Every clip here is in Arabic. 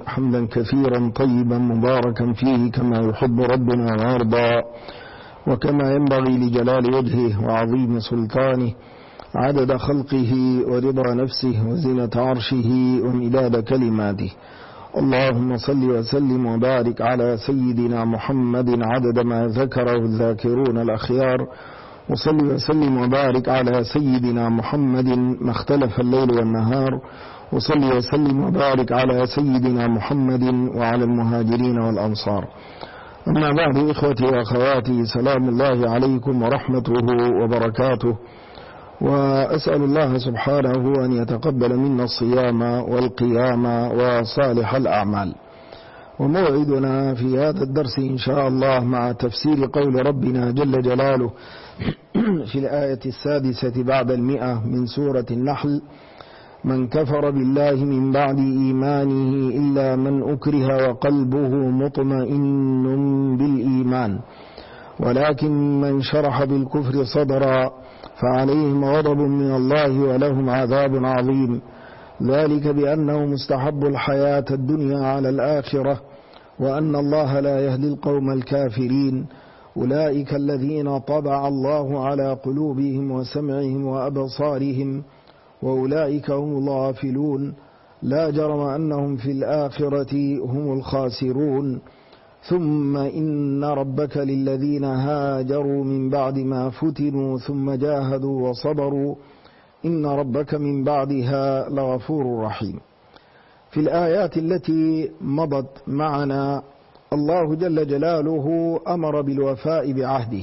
حمدا كثيرا طيبا مباركا فيه كما يحب ربنا ويرضى، وكما ينبغي لجلال وجهه وعظيم سلطانه، عدد خلقه ورضا نفسه وزنة عرشه ومداد كلماته. اللهم صل وسلم وبارك على سيدنا محمد عدد ما ذكره الذاكرون الأخيار، وصل وسلم وبارك على سيدنا محمد ما اختلف الليل والنهار، وصل وسلم وبارك على سيدنا محمد وعلى المهاجرين والأنصار. أما بعد، إخوتي وأخواتي، سلام الله عليكم ورحمته وبركاته، وأسأل الله سبحانه أن يتقبل منا الصيام والقيام وصالح الأعمال. وموعدنا في هذا الدرس إن شاء الله مع تفسير قول ربنا جل جلاله في الآية 6 بعد 100 من سورة النحل: من كفر بالله من بعد إيمانه إلا من أكره وقلبه مطمئن بالإيمان، ولكن من شرح بالكفر صدرا فعليهم غضب من الله ولهم عذاب عظيم، ذلك بأنه مستحب الحياة الدنيا على الآخرة، وأن الله لا يهدي القوم الكافرين. أولئك الذين طبع الله على قلوبهم وسمعهم وأبصارهم، وأولئك هم الغافلون، لا جرم أنهم في الآخرة هم الخاسرون. ثم إن ربك للذين هاجروا من بعد ما فتنوا ثم جاهدوا وصبروا إن ربك من بعدها لغفور رحيم. في الآيات التي مضت معنا الله جل جلاله أمر بالوفاء بعهده،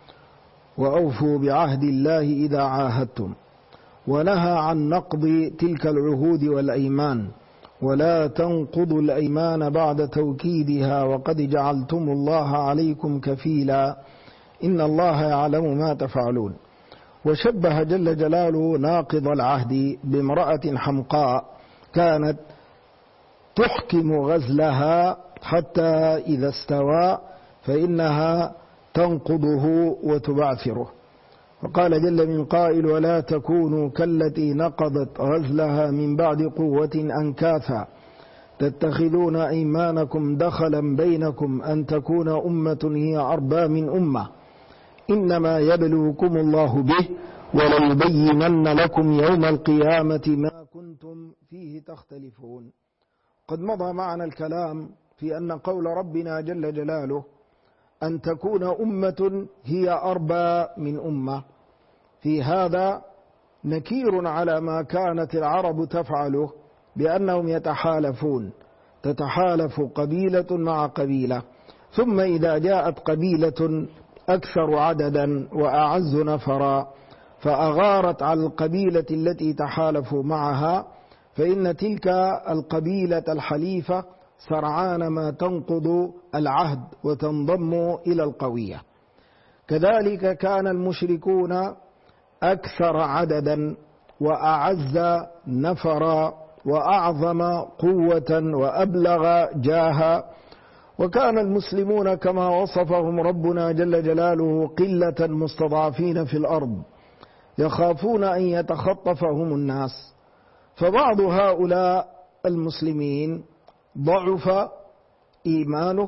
وأوفوا بعهد الله إذا عاهدتم، ونهى عن نقض تلك العهود والأيمان، ولا تنقضوا الأيمان بعد توكيدها وقد جعلتم الله عليكم كفيلا إن الله يعلم ما تفعلون. وشبه جل جلاله ناقض العهد بامرأة حمقاء كانت تحكم غزلها حتى إذا استوى فإنها تنقضه وتبعثره. وقال جل من قائل: ولا تكونوا كالتي نقضت غزلها من بعد قوة أنكاثا تتخذون أيمانكم دخلا بينكم أن تكون أمة هي أربى من أمة إنما يبلوكم الله به وليبينن لكم يوم القيامة ما كنتم فيه تختلفون. قد مضى معنا الكلام في أن قول ربنا جل جلاله أن تكون أمة هي أربى من أمة، في هذا نكير على ما كانت العرب تفعله بأنهم يتحالفون، تتحالف قبيلة مع قبيلة، ثم إذا جاءت قبيلة أكثر عددا وأعز نفرا فأغارت على القبيلة التي تحالفوا معها، فإن تلك القبيلة الحليفة سرعان ما تنقض العهد وتنضم إلى القوية. كذلك كان المشركون أكثر عددا وأعز نفرا وأعظم قوة وأبلغ جاها، وكان المسلمون كما وصفهم ربنا جل جلاله قلة مستضعفين في الأرض يخافون أن يتخطفهم الناس. فبعض هؤلاء المسلمين ضعف إيمانه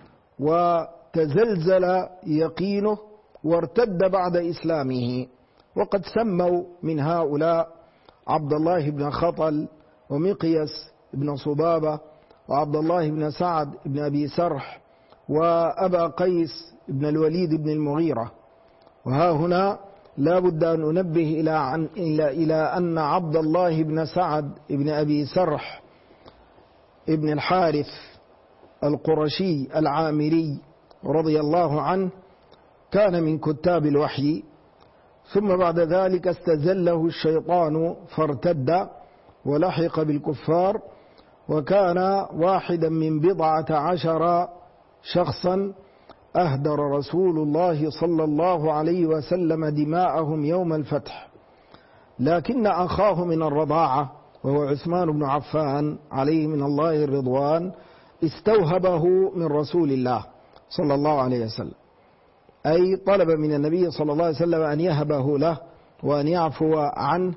وتزلزل يقينه وارتد بعد إسلامه، وقد سموا من هؤلاء عبد الله بن خطل ومقيس بن صبابة وعبد الله بن سعد بن أبي سرح وأبا قيس بن الوليد بن المغيرة. وها هنا لا بد أن ننبه إلى أن عبد الله بن سعد بن أبي سرح ابن الحارث القرشي العامري رضي الله عنه كان من كتاب الوحي، ثم بعد ذلك استزله الشيطان فارتد ولحق بالكفار، وكان واحدا من 14 شخصا أهدر رسول الله صلى الله عليه وسلم دماءهم يوم الفتح، لكن أخاه من الرضاعة وهو عثمان بن عفان عليه من الله الرضوان استوهبه من رسول الله صلى الله عليه وسلم، أي طلب من النبي صلى الله عليه وسلم أن يهبه له وأن يعفو عنه،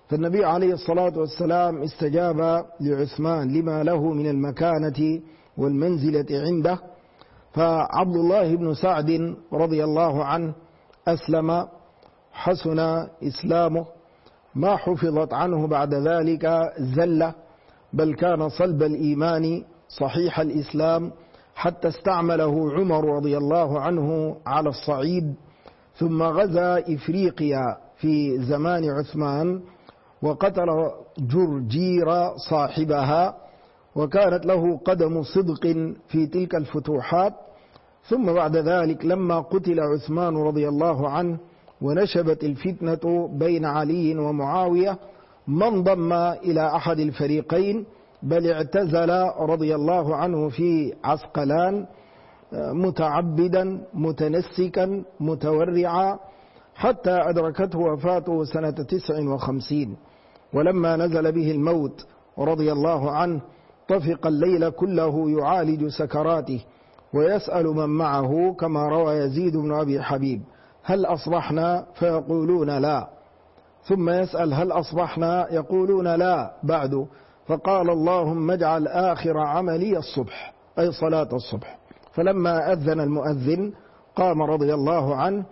فالنبي عليه الصلاة والسلام استجاب لعثمان لما له من المكانة والمنزلة عنده. فعبد الله بن سعد رضي الله عنه أسلم، حسن إسلامه، ما حفظت عنه بعد ذلك زلة، بل كان صلب الإيمان صحيح الإسلام، حتى استعمله عمر رضي الله عنه على الصعيد، ثم غزا إفريقيا في زمان عثمان وقتل جرجير صاحبها، وكانت له قدم صدق في تلك الفتوحات. ثم بعد ذلك لما قتل عثمان رضي الله عنه ونشبت الفتنة بين علي ومعاوية، ما انضم إلى أحد الفريقين، بل اعتزل رضي الله عنه في عسقلان متعبدا متنسكا متورعا، حتى أدركته وفاته سنة 59. ولما نزل به الموت رضي الله عنه طفق الليل كله يعالج سكراته ويسأل من معه، كما روى يزيد بن أبي حبيب: هل أصبحنا؟ فيقولون لا. ثم يسأل: هل أصبحنا؟ يقولون لا بعد. فقال: اللهم اجعل آخر عملي الصبح، أي صلاة الصبح. فلما أذن المؤذن قام رضي الله عنه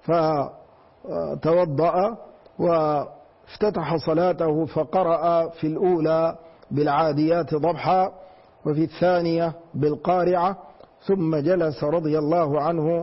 فتوضأ وافتتح صلاته، فقرأ في الأولى بالعاديات ضبحا، وفي الثانية بالقارعة، ثم جلس رضي الله عنه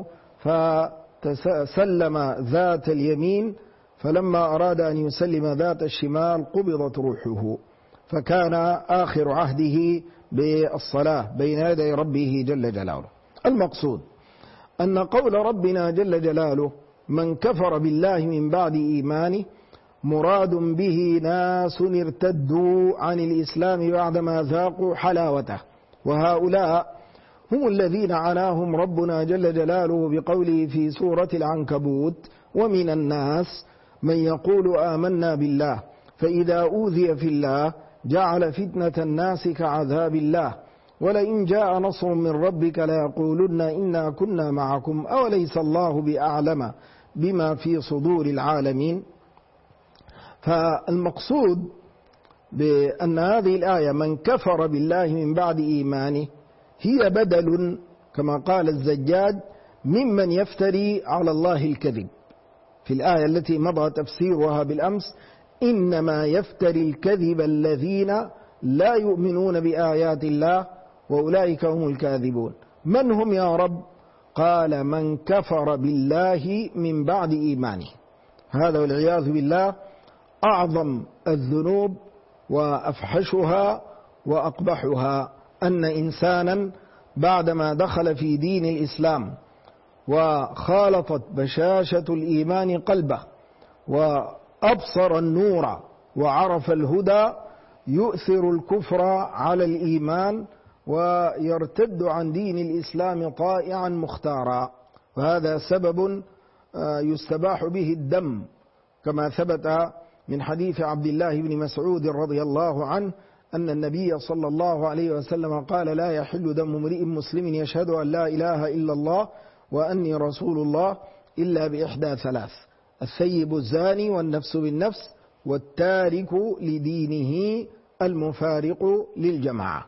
فسلم ذات اليمين، فلما أراد أن يسلم ذات الشمال قبضت روحه، فكان آخر عهده بالصلاة بين يدي ربه جل جلاله. المقصود أن قول ربنا جل جلاله: من كفر بالله من بعد إيمانه، مراد به ناس ارتدوا عن الإسلام بعدما ذاقوا حلاوته، وهؤلاء هم الذين عناهم ربنا جل جلاله بقوله في سورة العنكبوت: ومن الناس من يقول آمنا بالله فإذا أوذي في الله جعل فتنة الناس كعذاب الله ولئن جاء نصر من ربك ليقولن إنا كنا معكم أوليس الله بأعلم بما في صدور العالمين. فالمقصود بأن هذه الآية من كفر بالله من بعد إيمانه هي بدل، كما قال الزجاج، ممن يفتري على الله الكذب. في الآية التي مضى تفسيرها بالأمس: إنما يفتري الكذب الذين لا يؤمنون بآيات الله وأولئك هم الكاذبون. من هم يا رب؟ قال: من كفر بالله من بعد إيمانه. هذا والعياذ بالله أعظم الذنوب وأفحشها وأقبحها، أن إنسانا بعدما دخل في دين الإسلام وخالطت بشاشة الإيمان قلبه وأبصر النور وعرف الهدى، يؤثر الكفر على الإيمان ويرتد عن دين الإسلام طائعا مختارا، وهذا سبب يستباح به الدم، كما ثبت من حديث عبد الله بن مسعود رضي الله عنه أن النبي صلى الله عليه وسلم قال: لا يحل دم امرئ مسلم يشهد أن لا إله إلا الله وأني رسول الله إلا بإحدى ثلاث: الثيب الزاني والنفس بالنفس والتارك لدينه المفارق للجماعة.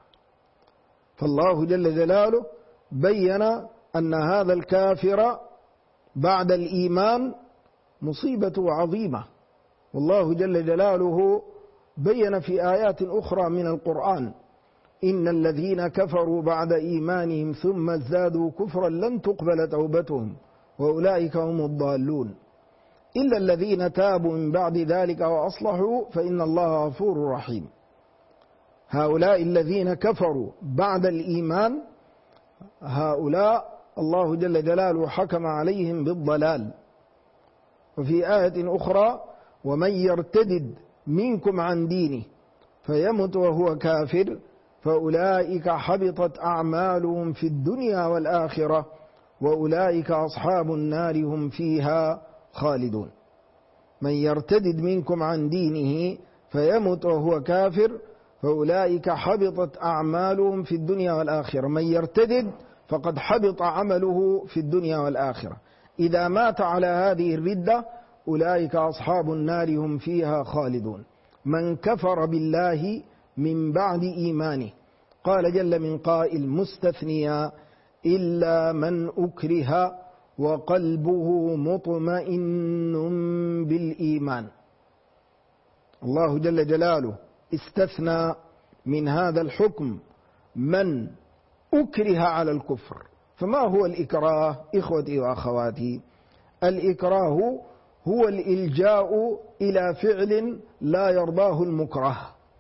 فالله جل جلاله بين أن هذا الكافر بعد الإيمان مصيبة عظيمة، والله جل جلاله بين في آيات أخرى من القرآن: إن الذين كفروا بعد إيمانهم ثم ازدادوا كفرا لن تقبل توبتهم وأولئك هم الضالون إلا الذين تابوا من بعد ذلك وأصلحوا فإن الله غفور رحيم. هؤلاء الذين كفروا بعد الإيمان، هؤلاء الله جل جلاله حكم عليهم بالضلال. وفي آية أخرى: ومن يرتدد منكم عن دينه فيمت وهو كافر فأولئك حبطت أعمالهم في الدنيا والآخرة وأولئك أصحاب النار هم فيها خالدون. من يرتدد منكم عن دينه فيمت وهو كافر فأولئك حبطت أعمالهم في الدنيا والآخرة. من يرتدد فقد حبط عمله في الدنيا والآخرة. إذا مات على هذه الردة أولئك أصحاب النار هم فيها خالدون. من كفر بالله من بعد إيمانه. قال جل من قائل مستثنيا إلا من أكره وقلبه مطمئن بالإيمان. الله جل جلاله استثنى من هذا الحكم من أكره على الكفر. فما هو الإكراه إخوتي وأخواتي؟ الإكراه هو الإلجاء إلى فعل لا يرضاه المكره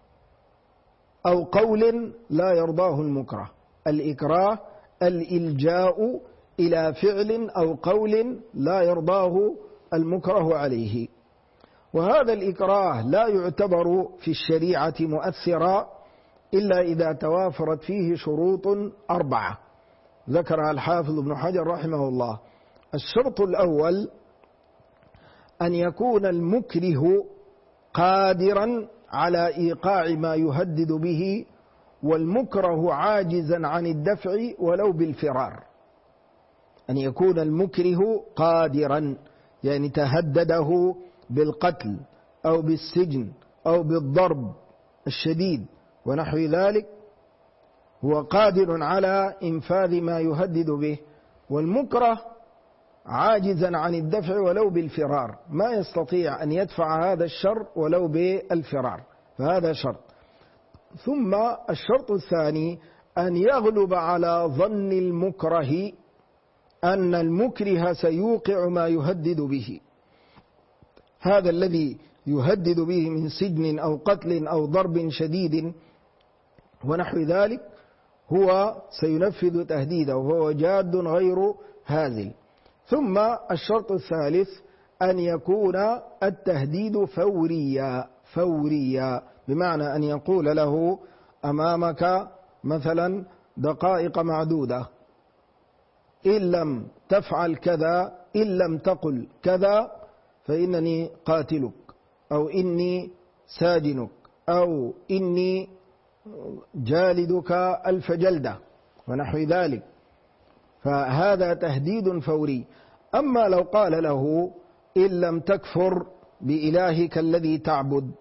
أو قول لا يرضاه المكره. الإكراه الإلجاء إلى فعل أو قول لا يرضاه المكره عليه. وهذا الإكراه لا يعتبر في الشريعة مؤثرا إلا إذا توافرت فيه شروط 4 ذكرها الحافظ ابن حجر رحمه الله. الشرط الأول أن يكون المكره قادرا على إيقاع ما يهدد به، والمكره عاجزا عن الدفع ولو بالفرار. أن يكون المكره قادرا، يعني تهدده بالقتل أو بالسجن أو بالضرب الشديد ونحو ذلك، هو قادر على إنفاذ ما يهدد به، والمكره عاجزا عن الدفع ولو بالفرار، ما يستطيع أن يدفع هذا الشر ولو بالفرار، فهذا شرط. ثم الشرط الثاني أن يغلب على ظن المكره أن المكره سيوقع ما يهدد به. هذا الذي يهدد به من سجن أو قتل أو ضرب شديد ونحو ذلك هو سينفذ تهديده وهو جاد غير هازل. ثم الشرط الثالث أن يكون التهديد فوريا، بمعنى أن يقول له أمامك مثلا دقائق معدودة، إن لم تفعل كذا، إن لم تقل كذا فإنني قاتلك، أو إني ساجنك، أو إني جالدك 1000 جلدة ونحو ذلك، فهذا تهديد فوري. أما لو قال له إن لم تكفر بإلهك الذي تعبد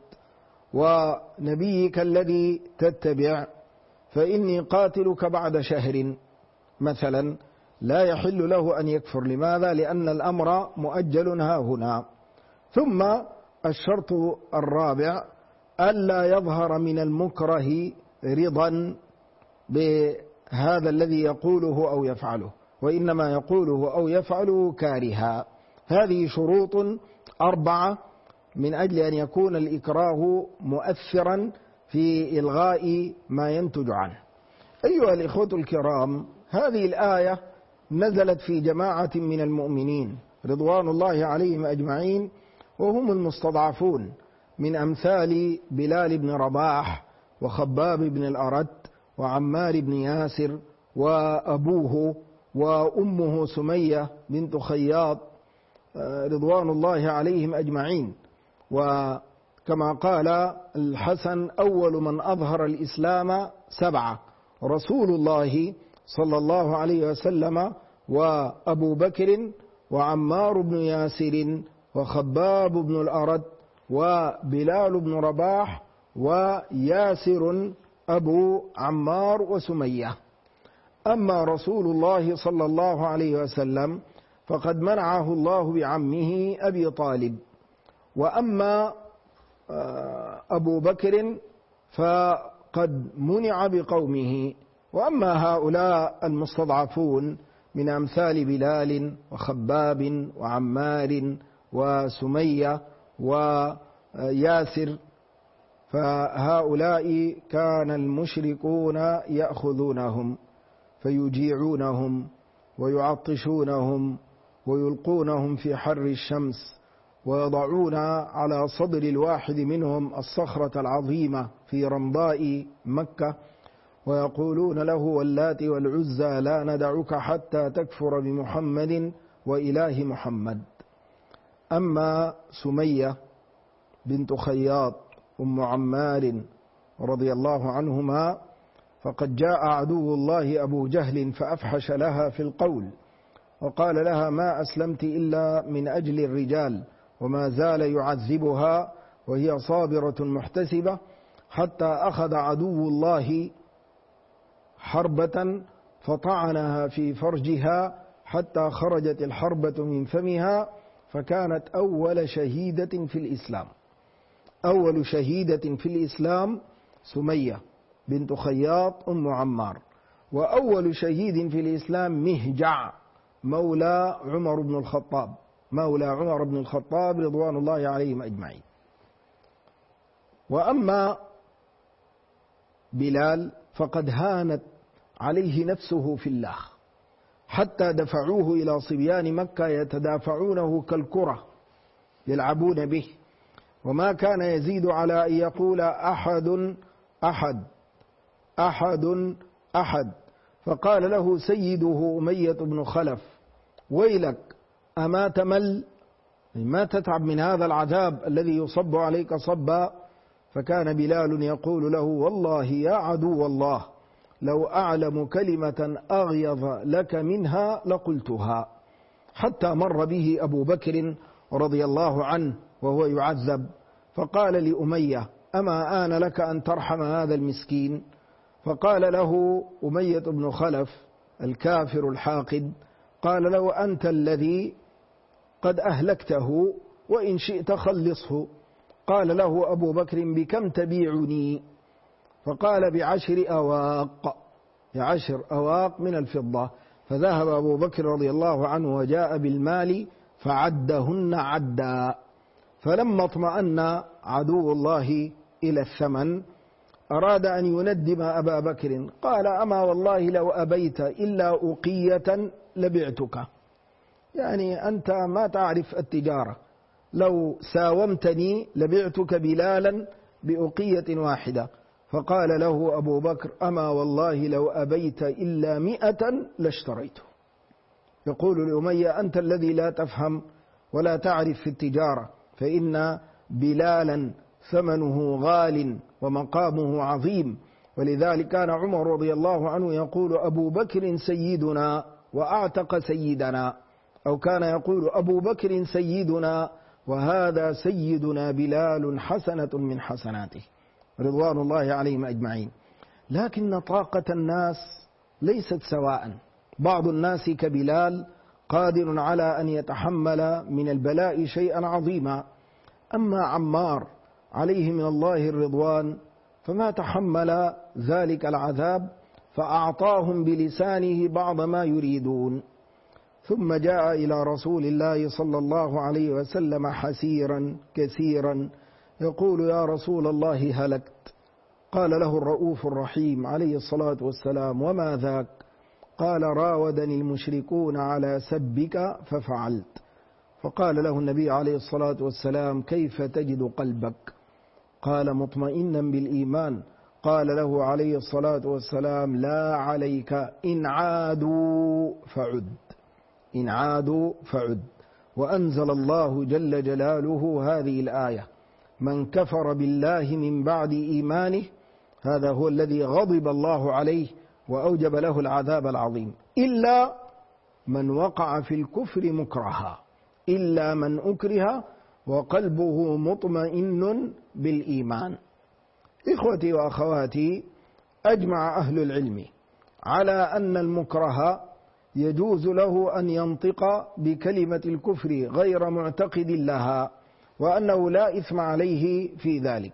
ونبيك الذي تتبع فإني قاتلك بعد شهر مثلا، لا يحل له أن يكفر. لماذا؟ لأن الأمر مؤجل ها هنا. ثم الشرط الرابع ألا يظهر من المكره رضا بهذا الذي يقوله أو يفعله، وإنما يقوله أو يفعله كارها. هذه شروط 4 من أجل أن يكون الإكراه مؤثرا في إلغاء ما ينتج عنه. أيها الإخوة الكرام، هذه الآية نزلت في جماعة من المؤمنين رضوان الله عليهم أجمعين، وهم المستضعفون من أمثال بلال بن رباح وخباب بن الأرت وعمار بن ياسر وأبوه وأمه سمية بنت خياط رضوان الله عليهم أجمعين. وكما قال الحسن أول من أظهر الإسلام 7: رسول الله صلى الله عليه وسلم، وأبو بكر، وعمار بن ياسر، وخباب بن الأرت، وبلال بن رباح، وياسر أبو عمار وسمية. أما رسول الله صلى الله عليه وسلم فقد منعه الله بعمه أبي طالب، وأما أبو بكر فقد منع بقومه. وأما هؤلاء المستضعفون من أمثال بلال وخباب وعمار وسمية وياسر فهؤلاء كان المشركون يأخذونهم فيجيعونهم ويعطشونهم ويلقونهم في حر الشمس، ويضعون على صدر الواحد منهم الصخرة العظيمة في رمضاء مكة، ويقولون له واللات والعزى لا ندعك حتى تكفر بمحمد وإله محمد. أما سمية بنت خياط أم عمار رضي الله عنهما فقد جاء عدو الله أبو جهل فأفحش لها في القول، وقال لها ما أسلمت إلا من أجل الرجال، وما زال يعذبها وهي صابرة محتسبة، حتى أخذ عدو الله حربة فطعنها في فرجها حتى خرجت الحربة من فمها، فكانت أول شهيدة في الإسلام. أول شهيدة في الإسلام سمية بنت خياط أم عمار، وأول شهيد في الإسلام مهجع مولى عمر بن الخطاب، مولى عمر بن الخطاب رضوان الله عليهم أجمعين. وأما بلال فقد هانت عليه نفسه في الله، حتى دفعوه إلى صبيان مكة يتدافعونه كالكرة يلعبون به، وما كان يزيد على أن يقول أحد أحد أحد أحد. فقال له سيده أمية بن خلف: ويلك، أما تمل، ما تتعب من هذا العذاب الذي يصب عليك صبا؟ فكان بلال يقول له: والله يا عدو الله، لو أعلم كلمة أغيظ لك منها لقلتها. حتى مر به أبو بكر رضي الله عنه وهو يعذب، فقال لأمية: أما آن لك أن ترحم هذا المسكين؟ فقال له أمية بن خلف الكافر الحاقد، قال له: أنت الذي قد أهلكته، وإن شئت خلصه. قال له أبو بكر: بكم تبيعني؟ فقال: ب10 أواق، ب10 أواق من الفضة. فذهب أبو بكر رضي الله عنه وجاء بالمال فعدهن عدا. فلما اطمأن عدو الله إلى الثمن أراد أن يندم أبا بكر، قال: أما والله لو أبيت إلا أقية لبعتك، يعني أنت ما تعرف التجارة، لو ساومتني لبعتك بلالا بأقية واحدة. فقال له أبو بكر: أما والله لو أبيت إلا 100 لاشتريته. يقول لأمية: أنت الذي لا تفهم ولا تعرف في التجارة، فإن بلالا ثمنه غال ومقامه عظيم. ولذلك كان عمر رضي الله عنه يقول: أبو بكر سيدنا وأعتق سيدنا، أو كان يقول: أبو بكر سيدنا وهذا سيدنا بلال حسنة من حسناته رضوان الله عليهم أجمعين. لكن طاقة الناس ليست سواء، بعض الناس كبلال قادر على أن يتحمل من البلاء شيئا عظيما، أما عمار عليه من الله الرضوان فما تحمل ذلك العذاب، فأعطاهم بلسانه بعض ما يريدون. ثم جاء إلى رسول الله صلى الله عليه وسلم حسيرا كثيرا يقول: يا رسول الله هلكت. قال له الرؤوف الرحيم عليه الصلاة والسلام: وما ذاك؟ قال: راودني المشركون على سبك ففعلت. فقال له النبي عليه الصلاة والسلام: كيف تجد قلبك؟ قال: مطمئنا بالإيمان. قال له عليه الصلاة والسلام: لا عليك، إن عادوا فعد، إن عادوا فعد. وأنزل الله جل جلاله هذه الآية: من كفر بالله من بعد إيمانه هذا هو الذي غضب الله عليه وأوجب له العذاب العظيم، إلا من وقع في الكفر مكرها، إلا من أكره وقلبه مطمئن بالإيمان. إخوتي وأخواتي، أجمع أهل العلم على أن المكره يجوز له أن ينطق بكلمة الكفر غير معتقد لها، وأنه لا إثم عليه في ذلك.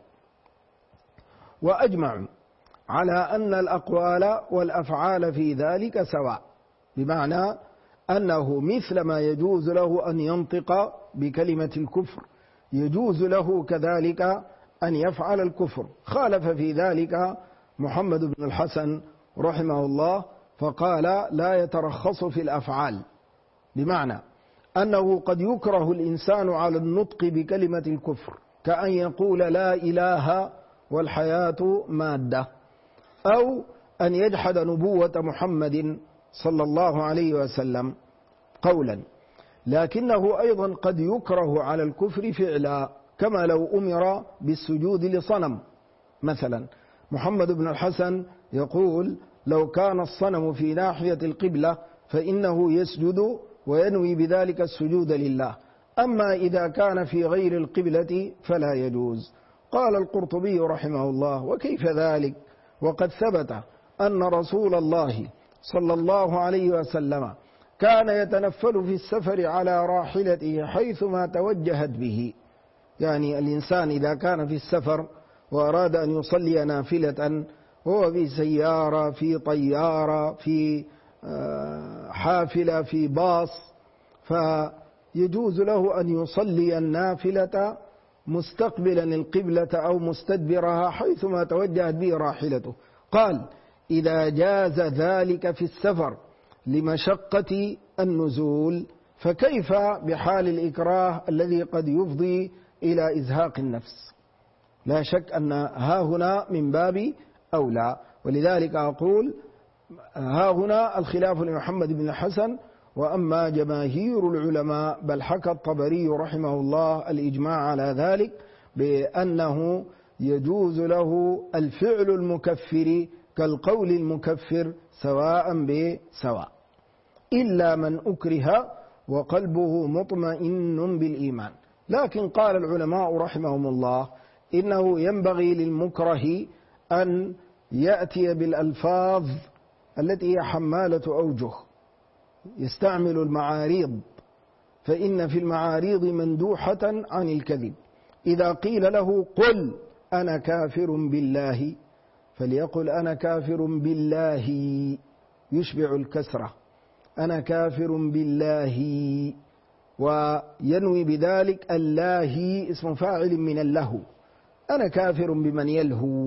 وأجمعوا على أن الأقوال والأفعال في ذلك سواء، بمعنى أنه مثل ما يجوز له أن ينطق بكلمة الكفر يجوز له كذلك أن يفعل الكفر. خالف في ذلك محمد بن الحسن رحمه الله فقال: لا يترخص في الأفعال، بمعنى أنه قد يكره الإنسان على النطق بكلمة الكفر، كأن يقول لا إله والحياة مادة، أو أن يجحد نبوة محمد صلى الله عليه وسلم قولا. لكنه أيضا قد يكره على الكفر فعلا، كما لو أمر بالسجود لصنم مثلا. محمد بن الحسن يقول: لو كان الصنم في ناحية القبلة فإنه يسجد وينوي بذلك السجود لله، أما إذا كان في غير القبلة فلا يجوز. قال القرطبي رحمه الله: وكيف ذلك وقد ثبت أن رسول الله صلى الله عليه وسلم كان يتنفل في السفر على راحلته حيثما توجهت به. يعني الإنسان إذا كان في السفر وأراد أن يصلي نافلة وهو في سيارة، في طيارة، في حافلة، في باص، فيجوز له أن يصلي النافلة مستقبلا القبلة أو مستدبرها حيثما توجهت به راحلته. قال: إذا جاز ذلك في السفر لمشقة النزول فكيف بحال الإكراه الذي قد يفضي إلى إزهاق النفس؟ لا شك أن هنا من باب أولى. ولذلك أقول هنا الخلاف لمحمد بن الحسن، وأما جماهير العلماء بل حكى الطبري رحمه الله الإجماع على ذلك بأنه يجوز له الفعل المكفر كالقول المكفر سواء بسواء، إلا من أكره وقلبه مطمئن بالإيمان. لكن قال العلماء رحمهم الله إنه ينبغي للمكره أن يأتي بالألفاظ التي هي حمالة أوجه، يستعمل المعاريض، فإن في المعاريض مندوحة عن الكذب. إذا قيل له: قل أنا كافر بالله، فليقل أنا كافر بالله، يشبع الكسرة، أنا كافر بالله، وينوي بذلك الله اسم فاعل من اللهو. أنا كافر بمن يلهو،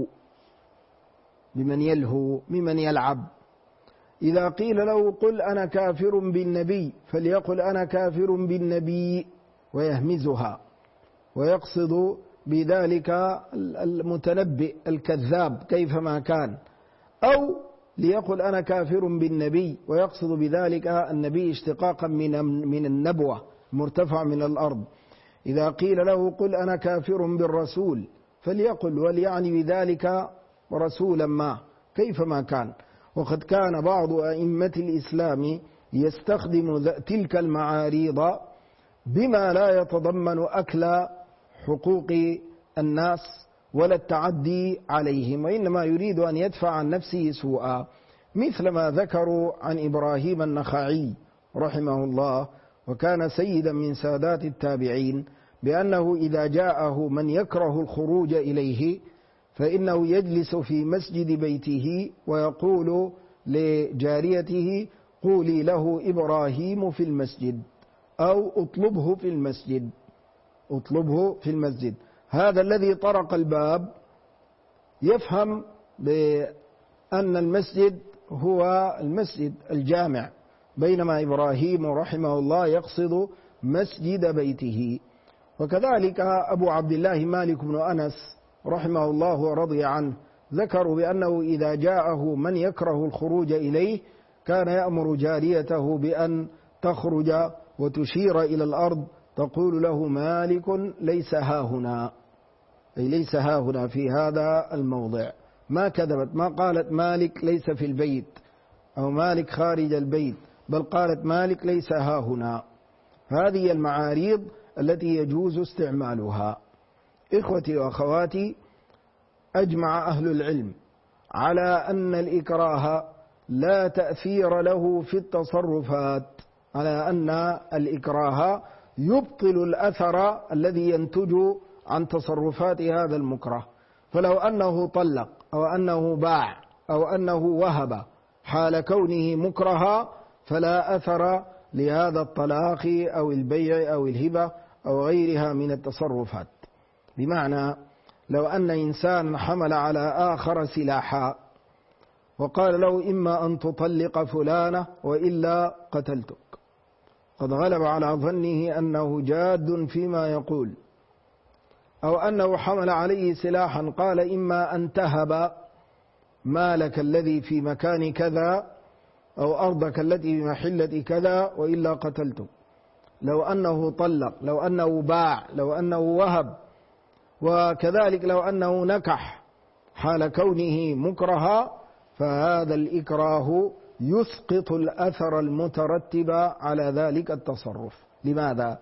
ممن يلعب. إذا قيل له: قل أنا كافر بالنبي، فليقل أنا كافر بالنبي، ويهمزها، ويقصد بذلك المتنبئ الكذاب كيفما كان. أو ليقل أنا كافر بالنبي ويقصد بذلك النبي اشتقاقا من النبوة، مرتفع من الأرض. إذا قيل له: قل أنا كافر بالرسول، فليقل وليعني بذلك رسولا ما كيفما كان. وقد كان بعض أئمة الإسلام يستخدم تلك المعاريض بما لا يتضمن أكل حقوق الناس ولا التعدي عليهم، وإنما يريد أن يدفع عن نفسه سوءا، مثل ما ذكروا عن إبراهيم النخعي رحمه الله، وكان سيدا من سادات التابعين، بأنه إذا جاءه من يكره الخروج إليه فإنه يجلس في مسجد بيته ويقول لجاريته: قولي له إبراهيم في المسجد، أو اطلبه في المسجد، اطلبه في المسجد. هذا الذي طرق الباب يفهم بأن المسجد هو المسجد الجامع، بينما إبراهيم رحمه الله يقصد مسجد بيته. وكذلك أبو عبد الله مالك بن أنس رحمه الله ورضي عنه ذكروا بأنه إذا جاءه من يكره الخروج إليه كان يأمر جاريته بأن تخرج وتشير إلى الأرض تقول له: مالك ليس هاهنا، أي ليس هاهنا في هذا الموضع. ما كذبت، ما قالت مالك ليس في البيت أو مالك خارج البيت، بل قالت مالك ليس هاهنا. هذه المعاريض التي يجوز استعمالها. إخوتي وأخواتي، أجمع أهل العلم على أن الإكراه لا تأثير له في التصرفات، على أن الإكراه يبطل الأثر الذي ينتج عن تصرفات هذا المكره. فلو أنه طلق أو أنه باع أو أنه وهب حال كونه مكرها فلا أثر لهذا الطلاق أو البيع أو الهبة أو غيرها من التصرفات. بمعنى لو أن إنسان حمل على آخر سلاحا وقال له: إما أن تطلق فلانة وإلا قتلتك، قد غلب على ظنه أنه جاد فيما يقول، أو أنه حمل عليه سلاحا قال: إما أن تهب مالك الذي في مكان كذا أو أرضك التي في محلة كذا وإلا قتلتك. لو أنه طلق، لو أنه باع، لو أنه وهب، وكذلك لو أنه نكح حال كونه مكرها، فهذا الإكراه يسقط الأثر المترتب على ذلك التصرف. لماذا؟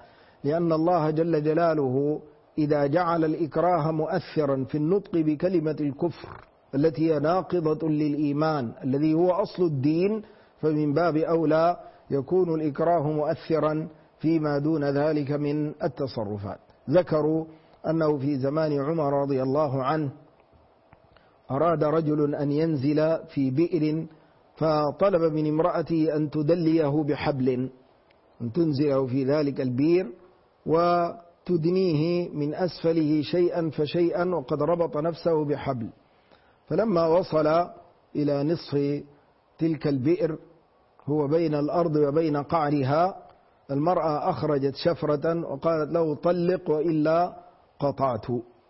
لأن الله جل جلاله إذا جعل الإكراه مؤثرا في النطق بكلمة الكفر التي هي ناقضة للإيمان الذي هو أصل الدين، فمن باب أولى يكون الإكراه مؤثرا فيما دون ذلك من التصرفات. ذكروا أنه في زمان عمر رضي الله عنه أراد رجل أن ينزل في بئر، فطلب من امرأته أن تدليه بحبل، أن تنزله في ذلك البئر وتدنيه من أسفله شيئا فشيئا، وقد ربط نفسه بحبل. فلما وصل إلى نصف تلك البئر هو بين الأرض وبين قعرها، المرأة أخرجت شفرة وقالت له طلق وإلا قطعت.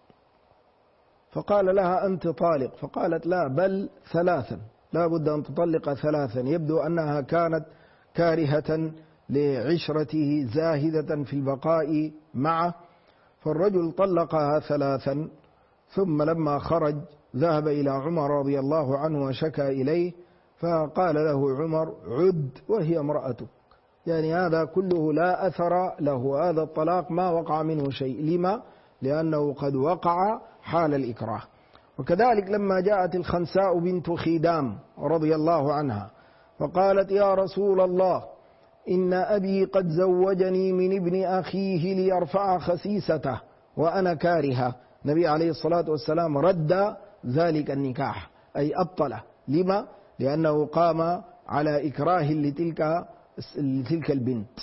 فقال لها أنت طالق، فقالت لا بل ثلاثا، لا بد أن تطلق ثلاثا. يبدو أنها كانت كارهة لعشرته زاهدة في البقاء معه، فالرجل طلقها ثلاثا. ثم لما خرج ذهب إلى عمر رضي الله عنه وشكى إليه، فقال له عمر عد وهي امرأتك، يعني هذا كله لا أثر له، هذا الطلاق ما وقع منه شيء. لما؟ لأنه قد وقع حال الإكراه. وكذلك لما جاءت الخنساء بنت خيدام رضي الله عنها فقالت يا رسول الله إن أبي قد زوجني من ابن أخيه ليرفع خسيسته وأنا كارهة. النبي عليه الصلاة والسلام رد ذلك النكاح، أي أبطله. لما؟ لأنه قام على إكراه لتلك البنت.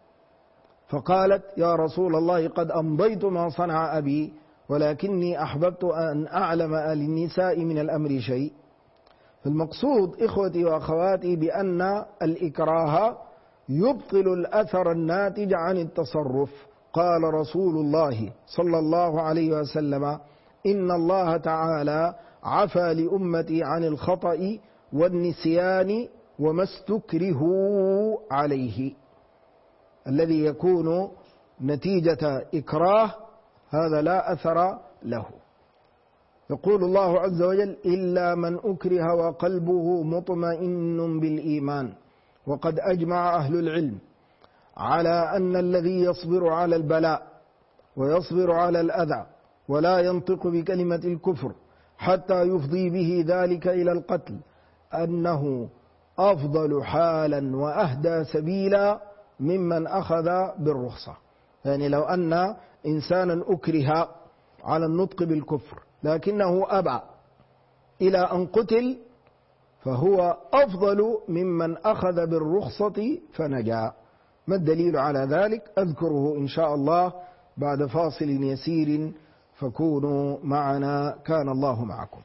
فقالت يا رسول الله قد أمضيت ما صنع أبي، ولكني أحببت أن أعلم للنساء من الأمر شيء. المقصود إخوتي وأخواتي بأن الإكراه يبطل الأثر الناتج عن التصرف. قال رسول الله صلى الله عليه وسلم إن الله تعالى عفى لأمتي عن الخطأ والنسيان وما استكرهوا عليه، الذي يكون نتيجة إكراه هذا لا أثر له. يقول الله عز وجل إلا من أكره وقلبه مطمئن بالإيمان. وقد أجمع أهل العلم على أن الذي يصبر على البلاء ويصبر على الأذى ولا ينطق بكلمة الكفر حتى يفضي به ذلك إلى القتل أنه أفضل حالا وأهدى سبيلا ممن أخذ بالرخصة. يعني لو أن إنسانا أكره على النطق بالكفر لكنه أبى إلى أن قتل فهو أفضل ممن أخذ بالرخصة فنجا. ما الدليل على ذلك؟ أذكره إن شاء الله بعد فاصل يسير، فكونوا معنا كان الله معكم.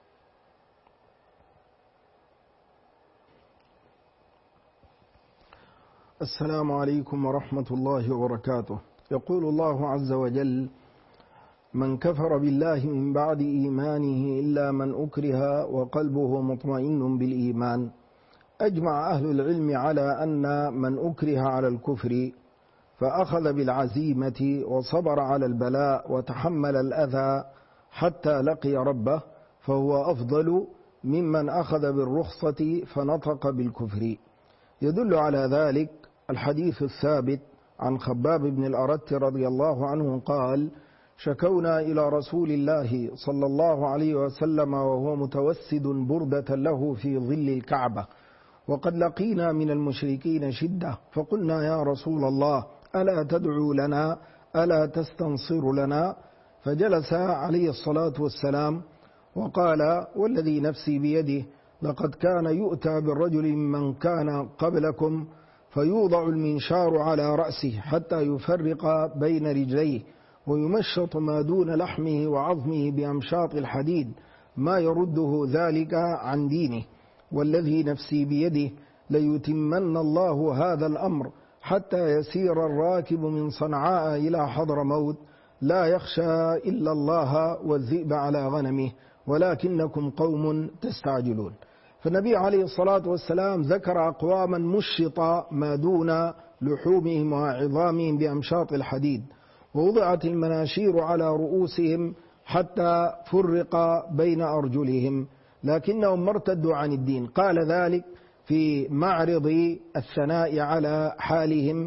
السلام عليكم ورحمة الله وبركاته. يقول الله عز وجل من كفر بالله من بعد إيمانه إلا من أكره وقلبه مطمئن بالإيمان. أجمع أهل العلم على أن من أكره على الكفر فأخذ بالعزيمة وصبر على البلاء وتحمل الأذى حتى لقي ربه فهو أفضل ممن أخذ بالرخصة فنطق بالكفر. يدل على ذلك الحديث الثابت عن خباب بن الأرت رضي الله عنه قال شكونا إلى رسول الله صلى الله عليه وسلم وهو متوسد بردة له في ظل الكعبة وقد لقينا من المشركين شدة، فقلنا يا رسول الله ألا تدعو لنا ألا تستنصر لنا؟ فجلس عليه الصلاة والسلام وقال والذي نفسي بيده لقد كان يؤتى بالرجل من كان قبلكم فيوضع المنشار على رأسه حتى يفرق بين رجليه ويمشط ما دون لحمه وعظمه بأمشاط الحديد ما يرده ذلك عن دينه، والذي نفسي بيده ليتمن الله هذا الأمر حتى يسير الراكب من صنعاء إلى حضرموت لا يخشى إلا الله والذئب على غنمه ولكنكم قوم تستعجلون. فالنبي عليه الصلاة والسلام ذكر أقواما مشط ما دون لحومهم وعظامهم بأمشاط الحديد، ووضعت المناشير على رؤوسهم حتى فرق بين أرجلهم لكنهم مرتدوا عن الدين. قال ذلك في معرض الثناء على حالهم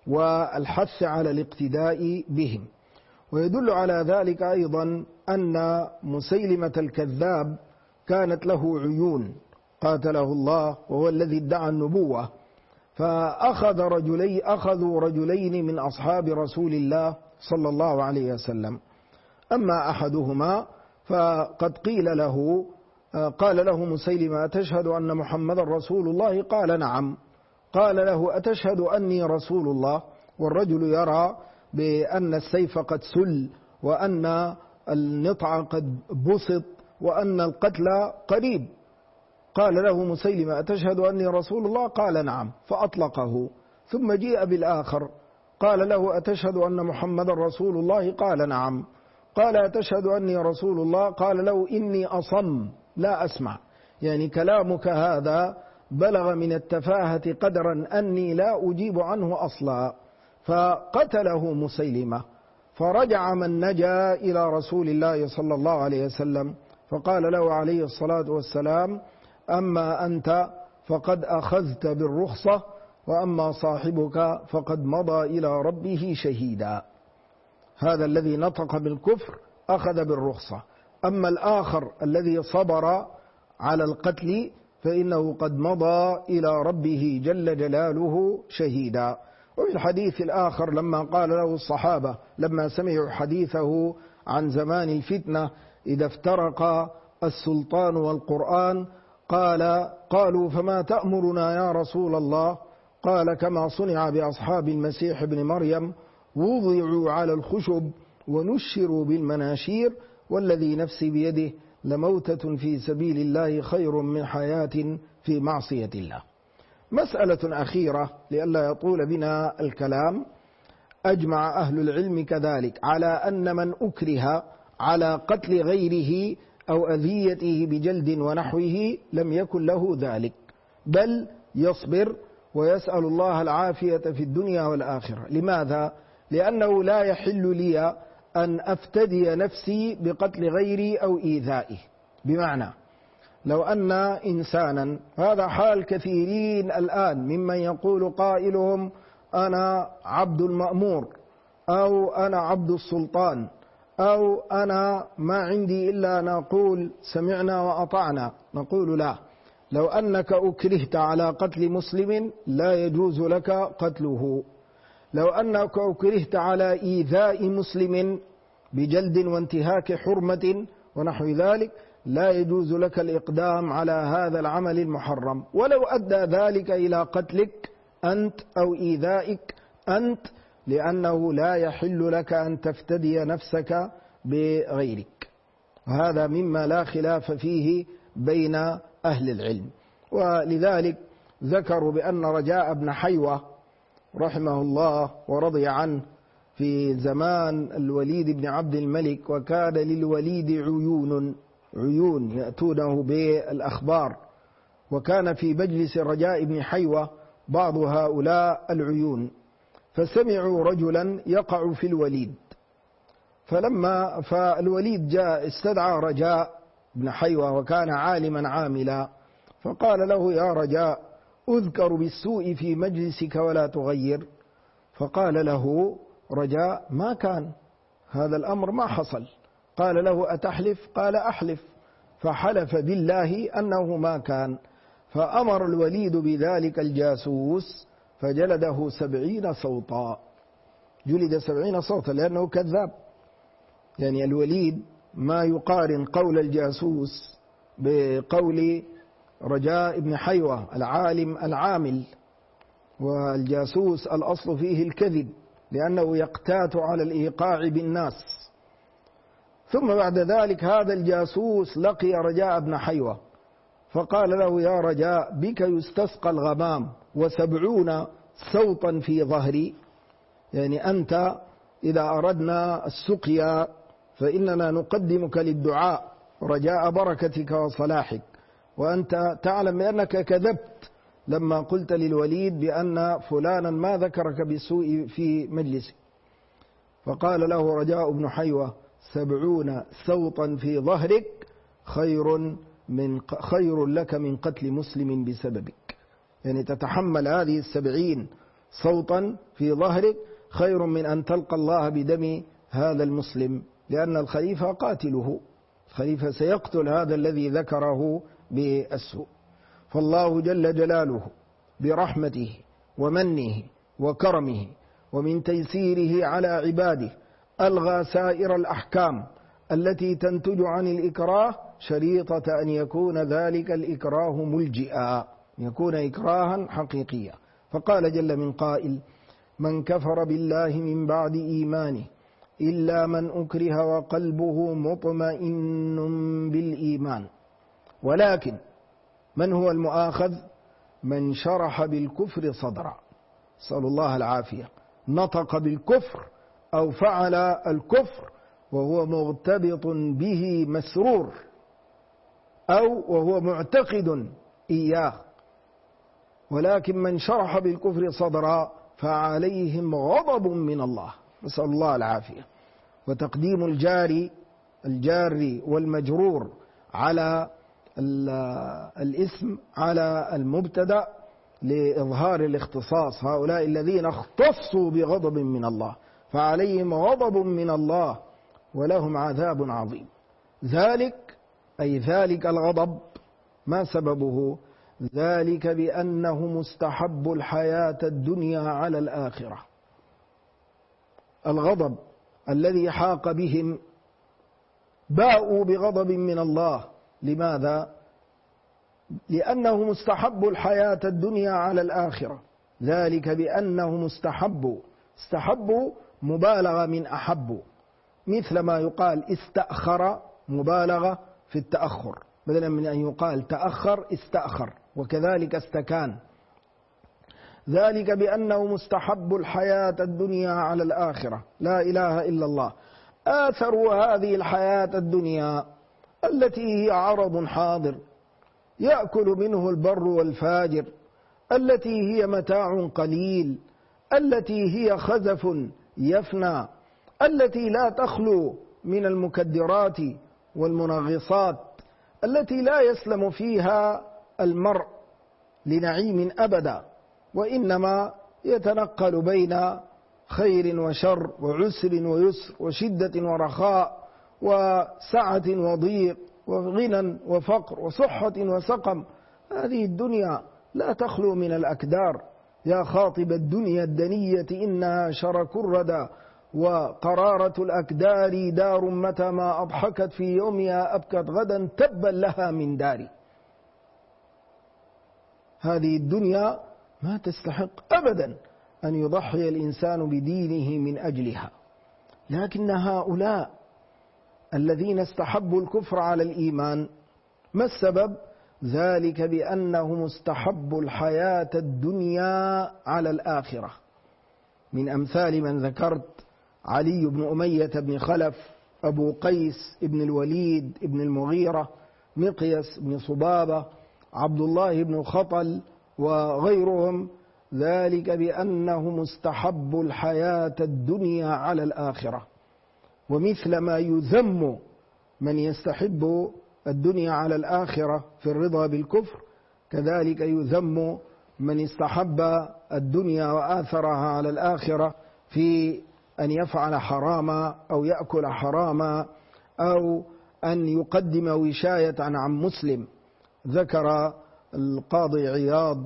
والحث على الاقتداء بهم. ويدل على ذلك أيضا أن مسيلمة الكذاب كانت له عيون قاتله الله، وهو الذي ادعى النبوة، أخذوا رجلين من أصحاب رسول الله صلى الله عليه وسلم. أما أحدهما فقد قال له مسيلمة: أتشهد أن محمد رسول الله؟ قال: نعم. قال له: أتشهد أني رسول الله؟ والرجل يرى بأن السيف قد سل، وأن النطع قد بسط، وأن القتل قريب. قال له مسيلمة: أتشهد أني رسول الله؟ قال: نعم. فأطلقه. ثم جيء بالآخر قال له: أتشهد أن محمد رسول الله؟ قال: نعم. قال: أتشهد أني رسول الله؟ قال له: إني أصم لا أسمع، يعني كلامك هذا بلغ من التفاهة قدرا أني لا أجيب عنه أصلا. فقتله مسيلمة. فرجع من نجا إلى رسول الله صلى الله عليه وسلم فقال له عليه الصلاة والسلام: أما أنت فقد أخذت بالرخصة، وأما صاحبك فقد مضى إلى ربه شهيدا. هذا الذي نطق بالكفر أخذ بالرخصة، أما الآخر الذي صبر على القتل فإنه قد مضى إلى ربه جل جلاله شهيدا. وفي الحديث الآخر لما قال له الصحابة لما سمعوا حديثه عن زمان الفتنة إذا افترق السلطان والقرآن قالوا: فما تأمرنا يا رسول الله؟ قال: كما صنع بأصحاب المسيح ابن مريم، وضعوا على الخشب ونشروا بالمناشير، والذي نفسي بيده لموتة في سبيل الله خير من حياة في معصية الله. مسألة أخيرة لئلا يطول بنا الكلام: أجمع أهل العلم كذلك على أن من أكره على قتل غيره أو أذيته بجلد ونحوه لم يكن له ذلك، بل يصبر ويسأل الله العافية في الدنيا والآخرة. لماذا؟ لأنه لا يحل لي أن أفتدي نفسي بقتل غيري أو إيذائه. بمعنى لو أن إنسانا، هذا حال كثيرين الآن ممن يقول قائلهم: أنا عبد المأمور، أو أنا عبد السلطان، أو أنا ما عندي إلا أن أقول سمعنا وأطعنا. نقول: لا، لو أنك أكرهت على قتل مسلم لا يجوز لك قتله. لو أنك أكرهت على إيذاء مسلم بجلد وانتهاك حرمة ونحو ذلك لا يجوز لك الإقدام على هذا العمل المحرم، ولو أدى ذلك إلى قتلك أنت أو إيذائك أنت، لأنه لا يحل لك أن تفتدي نفسك بغيرك. وهذا مما لا خلاف فيه بين أهل العلم. ولذلك ذكروا بأن رجاء بن حيوة رحمه الله ورضي عنه في زمان الوليد بن عبد الملك، وكان للوليد عيون يأتونه بالأخبار، وكان في مجلس رجاء بن حيوة بعض هؤلاء العيون، فسمعوا رجلا يقع في الوليد، فالوليد جاء استدعى رجاء بن حيوة وكان عالما عاملا، فقال له: يا رجاء، أذكر بالسوء في مجلسك ولا تغير. فقال له رجاء: ما كان هذا الأمر، ما حصل. قال له: أتحلف؟ قال: أحلف. فحلف بالله أنه ما كان. فأمر الوليد بذلك الجاسوس فجلده 70 صوتا، جلد 70 صوتا لأنه كذاب. يعني الوليد ما يقارن قول الجاسوس بقول رجاء بن حيوة العالم العامل. والجاسوس الأصل فيه الكذب لأنه يقتات على الإيقاع بالناس. ثم بعد ذلك هذا الجاسوس لقي رجاء بن حيوة فقال له: يا رجاء، بك يستسقى الغمام و70 سوطا في ظهري. يعني أنت إذا أردنا السقيا فإننا نقدمك للدعاء رجاء بركتك وصلاحك، وأنت تعلم بأنك كذبت لما قلت للوليد بأن فلانا ما ذكرك بالسوء في مجلسك. فقال له رجاء بن حيوة: 70 سوطا في ظهرك خير لك من قتل مسلم بسببك. يعني تتحمل هذه 70 صوتا في ظهرك خير من أن تلقى الله بدم هذا المسلم، لأن الخليفة قاتله، الخليفة سيقتل هذا الذي ذكره بالسوء. فالله جل جلاله برحمته ومنه وكرمه ومن تيسيره على عباده ألغى سائر الأحكام التي تنتج عن الإكراه، شريطة أن يكون ذلك الإكراه ملجئا، يكون إكراها حقيقيا. فقال جل من قائل: من كفر بالله من بعد إيمانه إلا من أكره وقلبه مطمئن بالإيمان. ولكن من هو المؤاخذ؟ من شرح بالكفر صدرا، نسأل الله العافية، نطق بالكفر أو فعل الكفر وهو مرتبط به مسرور، أو وهو معتقد إياه. ولكن من شرح بالكفر صدرا فعليهم غضب من الله، نسأل الله العافية. وتقديم الجار والمجرور على الاسم على المبتدأ لإظهار الاختصاص، هؤلاء الذين اختصوا بغضب من الله فعليهم غضب من الله ولهم عذاب عظيم. ذلك أي ذلك الغضب ما سببه؟ ذلك بأنه مستحب الحياة الدنيا على الآخرة. الغضب الذي حاق بهم باءوا بغضب من الله. لماذا؟ لأنه مستحب الحياة الدنيا على الآخرة. ذلك بأنه استحبوا مبالغة من أحب، مثل ما يقال استأخر، مبالغة في التأخر، بدلا من أن يقال تأخر استأخر، وكذلك استكان. ذلك بأنه مستحب الحياة الدنيا على الآخرة. لا إله إلا الله. آثروا هذه الحياة الدنيا التي هي عرض حاضر يأكل منه البر والفاجر، التي هي متاع قليل، التي هي خزف يفنى، التي لا تخلو من المكدرات والمنغصات، التي لا يسلم فيها المرء لنعيم أبدا، وإنما يتنقل بين خير وشر وعسر ويسر وشدة ورخاء وسعة وضيق وغنى وفقر وصحة وسقم. هذه الدنيا لا تخلو من الأكدار. يا خاطب الدنيا الدنية إنها شرك الردى، وقرارة الأكدار دار متى ما أضحكت في يومها أبكت غدا تبا لها من داري. هذه الدنيا ما تستحق أبدا أن يضحي الإنسان بدينه من أجلها. لكن هؤلاء الذين استحبوا الكفر على الإيمان، ما السبب؟ ذلك بأنهم استحبوا الحياة الدنيا على الآخرة. من أمثال من ذكرت: علي بن أمية بن خلف، أبو قيس بن الوليد بن المغيرة، مقيس بن صبابة، عبد الله بن خطل وغيرهم. ذلك بأنهم استحبوا الحياة الدنيا على الآخرة. ومثل ما يذم من يستحب الدنيا على الآخرة في الرضا بالكفر، كذلك يذم من استحب الدنيا وآثرها على الآخرة في أن يفعل حراما أو يأكل حراما أو أن يقدم وشاية عن مسلم. ذكر القاضي عياض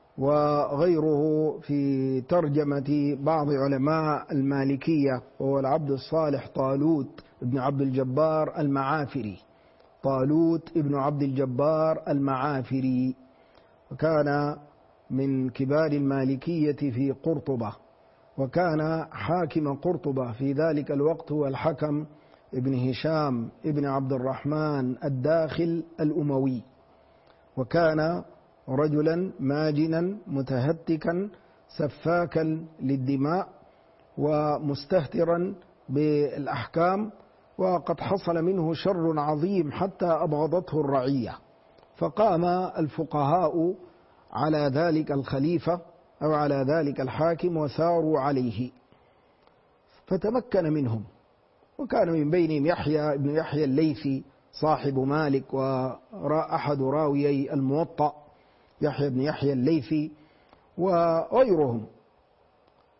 وغيره في ترجمة بعض علماء المالكية، وهو العبد الصالح طالوت ابن عبد الجبار المعافري، طالوت ابن عبد الجبار المعافري، وكان من كبار المالكية في قرطبة، وكان حاكم قرطبة في ذلك الوقت هو الحكم ابن هشام ابن عبد الرحمن الداخل الأموي، وكان رجلا ماجنا متهتكا سفاكا للدماء ومستهترا بالأحكام، وقد حصل منه شر عظيم حتى أبغضته الرعية. فقام الفقهاء على ذلك الخليفة أو على ذلك الحاكم وثاروا عليه فتمكن منهم، وكان من بينهم يحيى بن يحيى الليثي صاحب مالك وأحد راويي الموطأ، يحيى بن يحيى الليثي وغيرهم.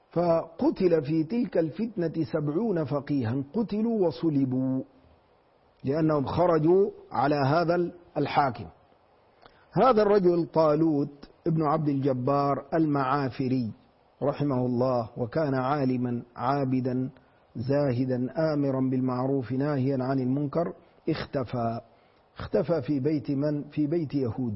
فقتل في تلك الفتنة 70 فقيها قتلوا وصلبوا لأنهم خرجوا على هذا الحاكم. هذا الرجل طالوت ابن عبد الجبار المعافري رحمه الله، وكان عالما عابدا زاهدا آمرا بالمعروف ناهيا عن المنكر، اختفى في بيت من؟ في بيت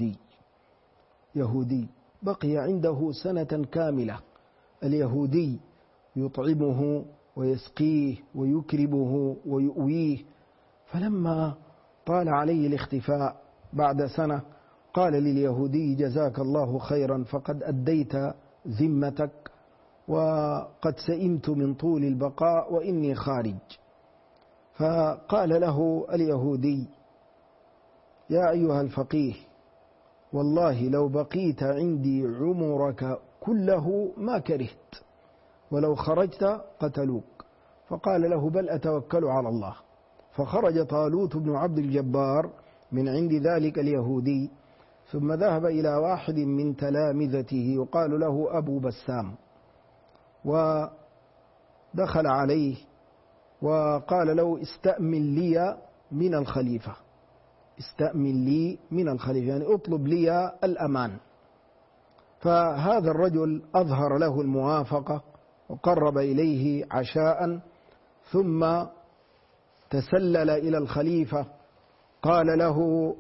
يهودي بقي عنده سنة كاملة. اليهودي يطعمه ويسقيه ويكرمه ويؤويه، فلما طال عليه الاختفاء بعد سنة قال لليهودي: جزاك الله خيرا، فقد أديت ذمتك وقد سئمت من طول البقاء وإني خارج. فقال له اليهودي: يا أيها الفقيه، والله لو بقيت عندي عمرك كله ما كرهت، ولو خرجت قتلوك. فقال له: بل أتوكل على الله. فخرج طالوت بن عبد الجبار من عند ذلك اليهودي، ثم ذهب إلى واحد من تلامذته يقال له أبو بسام، ودخل عليه وقال له: استأمن لي من الخليفة، استأمن لي من الخليفة، يعني اطلب لي الأمان. فهذا الرجل أظهر له الموافقة وقرب إليه عشاء، ثم تسلل إلى الخليفة قال له: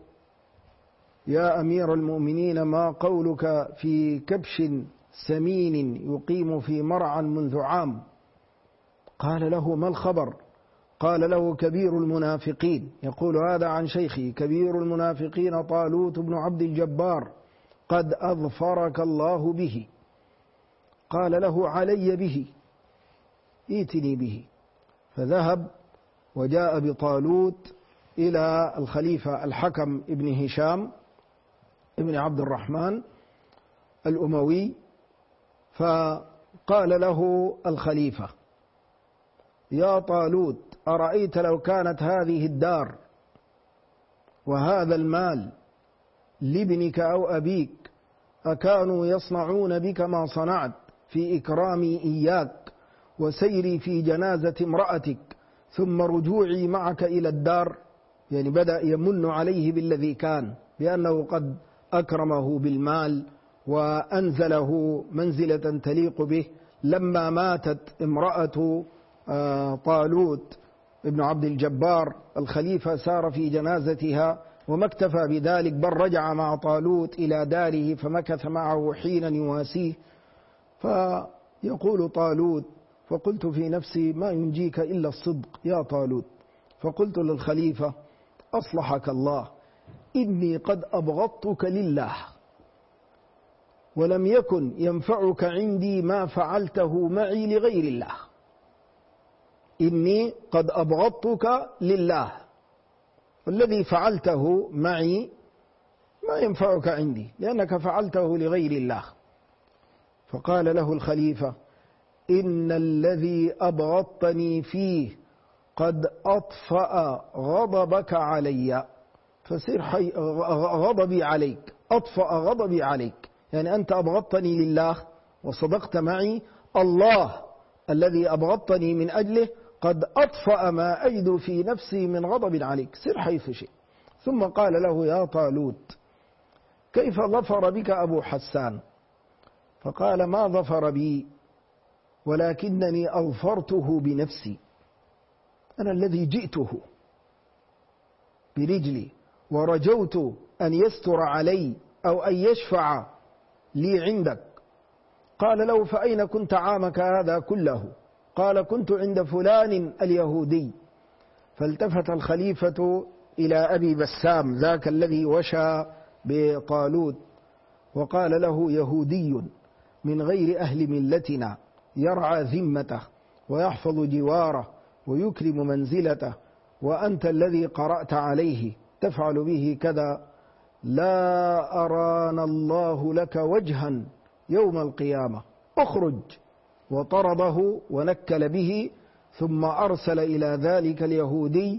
يا أمير المؤمنين، ما قولك في كبش سمين يقيم في مرعى منذ عام؟ قال له: ما الخبر؟ قال له: كبير المنافقين، يقول هذا عن شيخي، كبير المنافقين طالوت بن عبد الجبار قد أظفرك الله به. قال له: علي به، ائتني به. فذهب وجاء بطالوت إلى الخليفة الحكم ابن هشام ابن عبد الرحمن الأموي، فقال له الخليفة: يا طالوت، أرأيت لو كانت هذه الدار وهذا المال لابنك أو أبيك، أكانوا يصنعون بك ما صنعت في إكرامي إياك وسيري في جنازة امرأتك ثم رجوعي معك إلى الدار؟ يعني بدأ يمن عليه بالذي كان، بأنه قد أكرمه بالمال وأنزله منزلة تليق به. لما ماتت امرأة طالوت ابن عبد الجبار، الخليفة سار في جنازتها، وما اكتفى بذلك بل رجع مع طالوت إلى داره فمكث معه حينا يواسيه. فيقول طالوت: فقلت في نفسي ما ينجيك إلا الصدق يا طالوت، فقلت للخليفة: أصلحك الله، إني قد أبغضتك لله، ولم يكن ينفعك عندي ما فعلته معي لغير الله. إني قد أبغضتك لله، والذي فعلته معي ما ينفعك عندي لأنك فعلته لغير الله. فقال له الخليفة: إن الذي أبغضتني فيه قد أطفأ غضبك علي، فسير غضبي عليك، أطفأ غضبي عليك، يعني أنت أبغضتني لله وصدقت معي، الله الذي أبغضتني من أجله قد أطفأ ما أجد في نفسي من غضب عليك، سر حيث شئت. ثم قال له: يا طالوت، كيف ظفر بك أبو حسان؟ فقال: ما ظفر بي، ولكنني أظفرته بنفسي، أنا الذي جئته برجلي ورجوت أن يستر علي أو أن يشفع لي عندك. قال له: فأين كنت عامك هذا كله؟ قال: كنت عند فلان اليهودي. فالتفت الخليفة إلى أبي بسام ذاك الذي وشى بطالوت وقال له: يهودي من غير أهل ملتنا يرعى ذمته ويحفظ جواره ويكرم منزلته، وأنت الذي قرأت عليه تفعل به كذا، لا أرانا الله لك وجها يوم القيامة، اخرج. وطرده ونكل به، ثم أرسل إلى ذلك اليهودي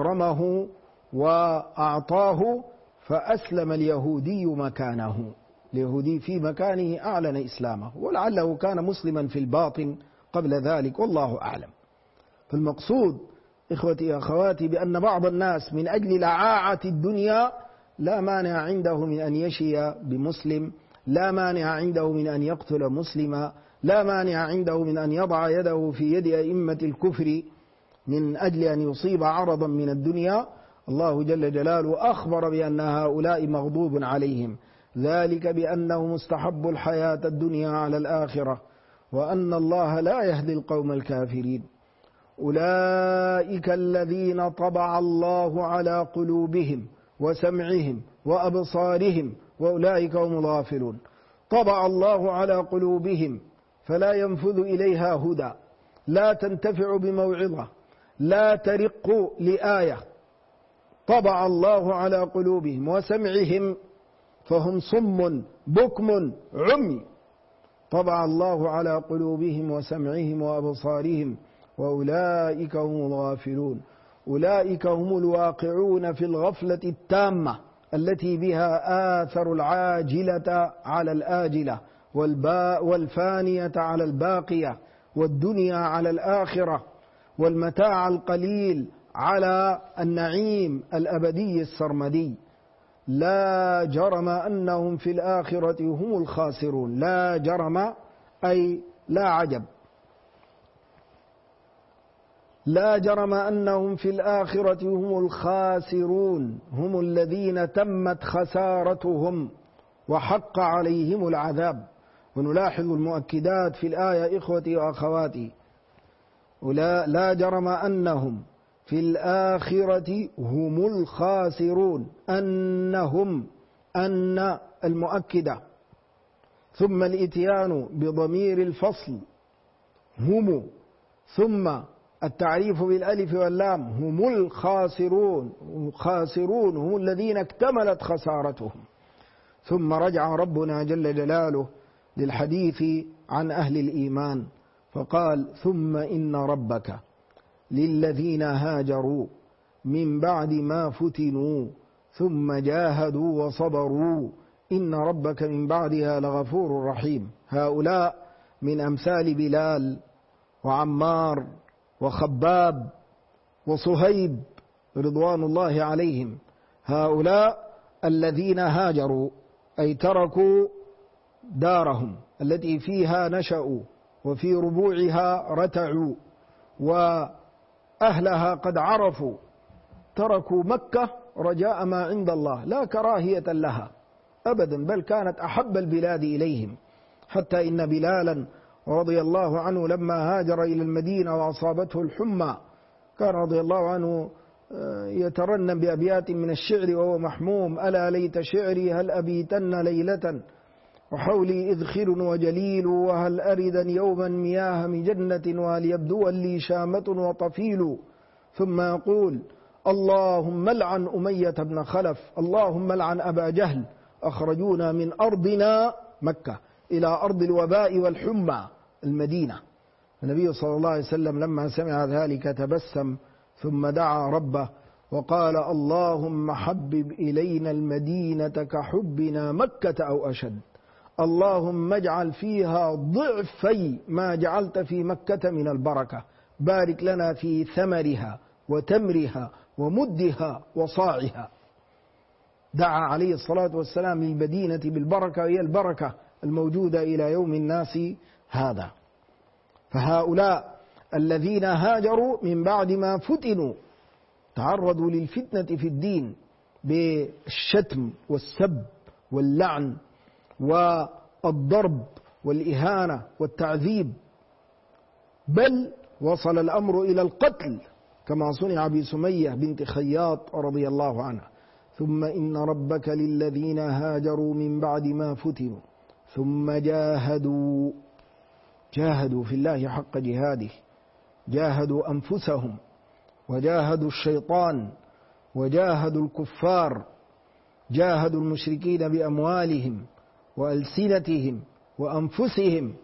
وأكرمه وأعطاه، فأسلم اليهودي مكانه. اليهودي في مكانه أعلن إسلامه، ولعله كان مسلما في الباطن قبل ذلك، والله أعلم. فالمقصود إخوتي أخواتي بأن بعض الناس من أجل لعاعة الدنيا لا مانع عنده من أن يشي بمسلم، لا مانع عنده من أن يقتل مسلما، لا مانع عنده من أن يضع يده في يد أئمة الكفر من أجل أن يصيب عرضا من الدنيا. الله جل جلاله أخبر بأن هؤلاء مغضوب عليهم، ذلك بأنهم استحبوا الحياة الدنيا على الآخرة، وأن الله لا يهدي القوم الكافرين. أولئك الذين طبع الله على قلوبهم وسمعهم وأبصارهم وأولئك هم الغافلون. طبع الله على قلوبهم فلا ينفذ إليها هدى، لا تنتفع بموعظة، لا ترق لآية. طبع الله على قلوبهم وسمعهم فهم صم بكم عمي. طبع الله على قلوبهم وسمعهم وأبصارهم وأولئك هم الغافلون. أولئك هم الواقعون في الغفلة التامة التي بها آثر العاجلة على الآجلة، والفانية على الباقية، والدنيا على الآخرة، والمتاع القليل على النعيم الأبدي السرمدي. لا جرم أنهم في الآخرة هم الخاسرون. لا جرم أي لا عجب. لا جرم أنهم في الآخرة هم الخاسرون، هم الذين تمت خسارتهم وحق عليهم العذاب. ونلاحظ المؤكدات في الآية إخوتي وأخواتي. لا جرم أنهم في الآخرة هم الخاسرون، أنهم، أن المؤكدة، ثم الإتيان بضمير الفصل هم، ثم التعريف بالألف واللام هم الخاسرون. خاسرون هم الذين اكتملت خسارتهم. ثم رجع ربنا جل جلاله للحديث عن أهل الإيمان فقال ثم إن ربك للذين هاجروا من بعد ما فتنوا ثم جاهدوا وصبروا إن ربك من بعدها لغفور رحيم. هؤلاء من أمثال بلال وعمار وخباب وصهيب رضوان الله عليهم. هؤلاء الذين هاجروا أي تركوا دارهم التي فيها نشأوا وفي ربوعها رتعوا وأهلها قد عرفوا، تركوا مكة رجاء ما عند الله لا كراهية لها أبدا، بل كانت أحب البلاد إليهم. حتى إن بلالا رضي الله عنه لما هاجر إلى المدينة وأصابته الحمى كان رضي الله عنه يترنم بأبيات من الشعر وهو محموم: ألا ليت شعري هل أبيتن ليلة وحولي إذخر وجليل، وهل أردا يوما مياه مجنة، وهل يبدو لي شامة وطفيل. ثم يقول: اللهم لعن أمية بن خلف، اللهم لعن أبا جهل، أخرجونا من أرضنا مكة إلى أرض الوباء والحمى المدينة. النبي صلى الله عليه وسلم لما سمع ذلك تبسم ثم دعا ربه وقال: اللهم حبب إلينا المدينة كحبنا مكة أو أشد، اللهم اجعل فيها ضعفي ما جعلت في مكة من البركة، بارك لنا في ثمرها وتمرها ومدها وصاعها. دعا عليه الصلاة والسلام للمدينة بالبركة، وهي البركة الموجودة إلى يوم الناس هذا. فهؤلاء الذين هاجروا من بعد ما فتنوا تعرضوا للفتنة في الدين بالشتم والسب واللعن والضرب والإهانة والتعذيب، بل وصل الأمر إلى القتل كما صنع بسمية بنت خياط رضي الله عنها. ثم إن ربك للذين هاجروا من بعد ما فتنوا ثم جاهدوا في الله حق جهاده، جاهدوا أنفسهم وجاهدوا الشيطان وجاهدوا الكفار، جاهدوا المشركين بأموالهم وألسنتهم وأنفسهم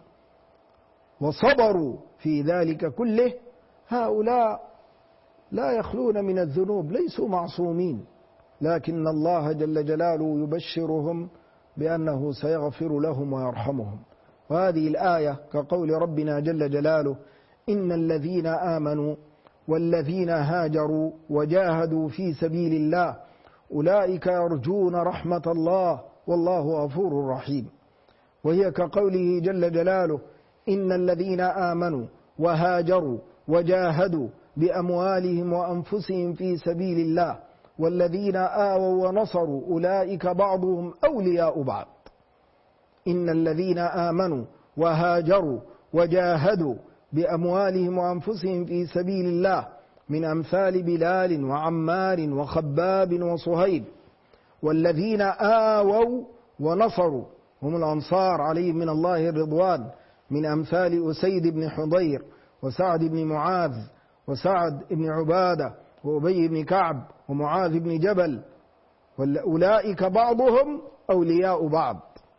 وصبروا في ذلك كله. هؤلاء لا يخلون من الذنوب، ليسوا معصومين، لكن الله جل جلاله يبشرهم بأنه سيغفر لهم ويرحمهم. وهذه الآية كقول ربنا جل جلاله: إن الذين آمنوا والذين هاجروا وجاهدوا في سبيل الله أولئك يرجون رحمة الله والله غفور رحيم. وهي كقوله جل جلاله: إن الذين آمنوا وهاجروا وجاهدوا بأموالهم وأنفسهم في سبيل الله والذين آووا ونصروا أولئك بعضهم أولياء بعض. إن الذين آمنوا وهاجروا وجاهدوا بأموالهم وأنفسهم في سبيل الله من أمثال بلال وعمار وخباب وصهيب. والذين آووا ونصروا هم الأنصار عليهم من الله الرضوان، من أمثال أسيد بن حضير وسعد بن معاذ وسعد بن عبادة وأبي بن كعب ومعاذ بن جبل. أولئك بعضهم أولياء بعض.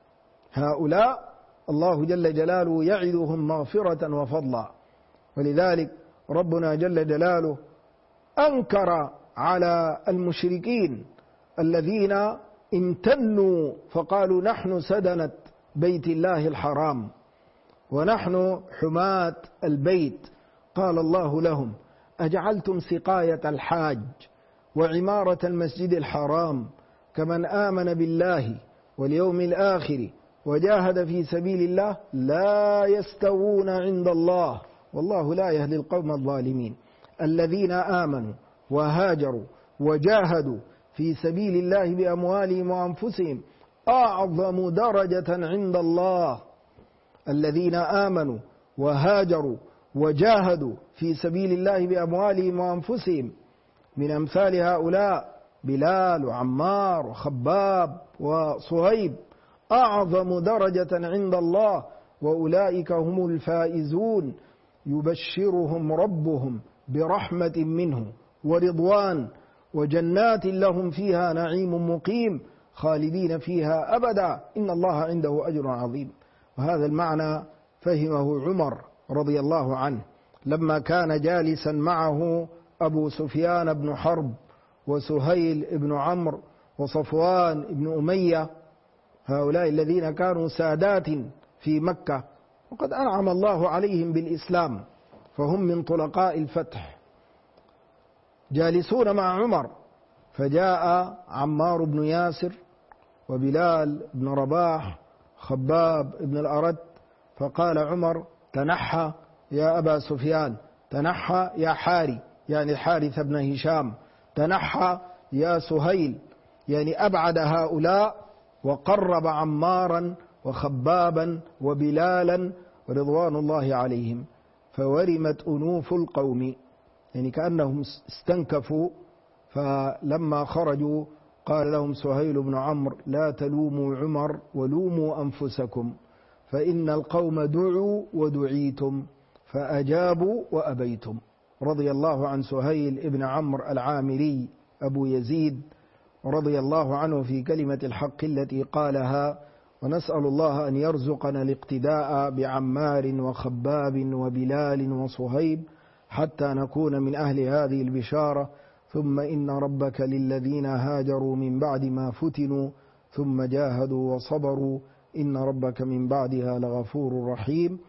هؤلاء الله جل جلاله يعدهم مغفرة وفضلا. ولذلك ربنا جل جلاله أنكر على المشركين الذين امتنوا فقالوا: نحن سدنة بيت الله الحرام ونحن حماة البيت. قال الله لهم: أجعلتم سقاية الحاج وعمارة المسجد الحرام كمن آمن بالله واليوم الآخر وجاهد في سبيل الله لا يستوون عند الله والله لا يهدي القوم الظالمين. الذين آمنوا وهاجروا وجاهدوا في سبيل الله بأموالهم وأنفسهم أعظم درجة عند الله. الذين آمنوا وهاجروا وجاهدوا في سبيل الله بأموالهم وأنفسهم من أمثال هؤلاء بلال وعمار وخباب وصهيب أعظم درجة عند الله وأولئك هم الفائزون. يبشرهم ربهم برحمة منه ورضوان وجنات لهم فيها نعيم مقيم خالدين فيها أبدا إن الله عنده أجر عظيم. وهذا المعنى فهمه عمر رضي الله عنه لما كان جالسا معه أبو سفيان بن حرب وسهيل بن عمرو وصفوان بن أمية، هؤلاء الذين كانوا سادات في مكة وقد أنعم الله عليهم بالإسلام فهم من طلقاء الفتح، جالسون مع عمر، فجاء عمار بن ياسر وبلال بن رباح خباب بن الأرد فقال عمر: تنحى يا أبا سفيان، تنحى يا حاري يعني حارث بن هشام، تنحى يا سهيل يعني أبعد هؤلاء وقرب عمارا وخبابا وبلالا رضوان الله عليهم. فورمت أنوف القوم يعني كأنهم استنكفوا. فلما خرجوا قال لهم سهيل بن عمرو: لا تلوموا عمر ولوموا أنفسكم فإن القوم دعوا ودعيتم فأجابوا وأبيتم. رضي الله عن سهيل بن عمرو العامري أبو يزيد رضي الله عنه في كلمة الحق التي قالها. ونسأل الله أن يرزقنا الاقتداء بعمار وخباب وبلال وصهيب حتى نكون من أهل هذه البشارة. ثم إن ربك للذين هاجروا من بعد ما فتنوا ثم جاهدوا وصبروا إن ربك من بعدها لغفور رحيم.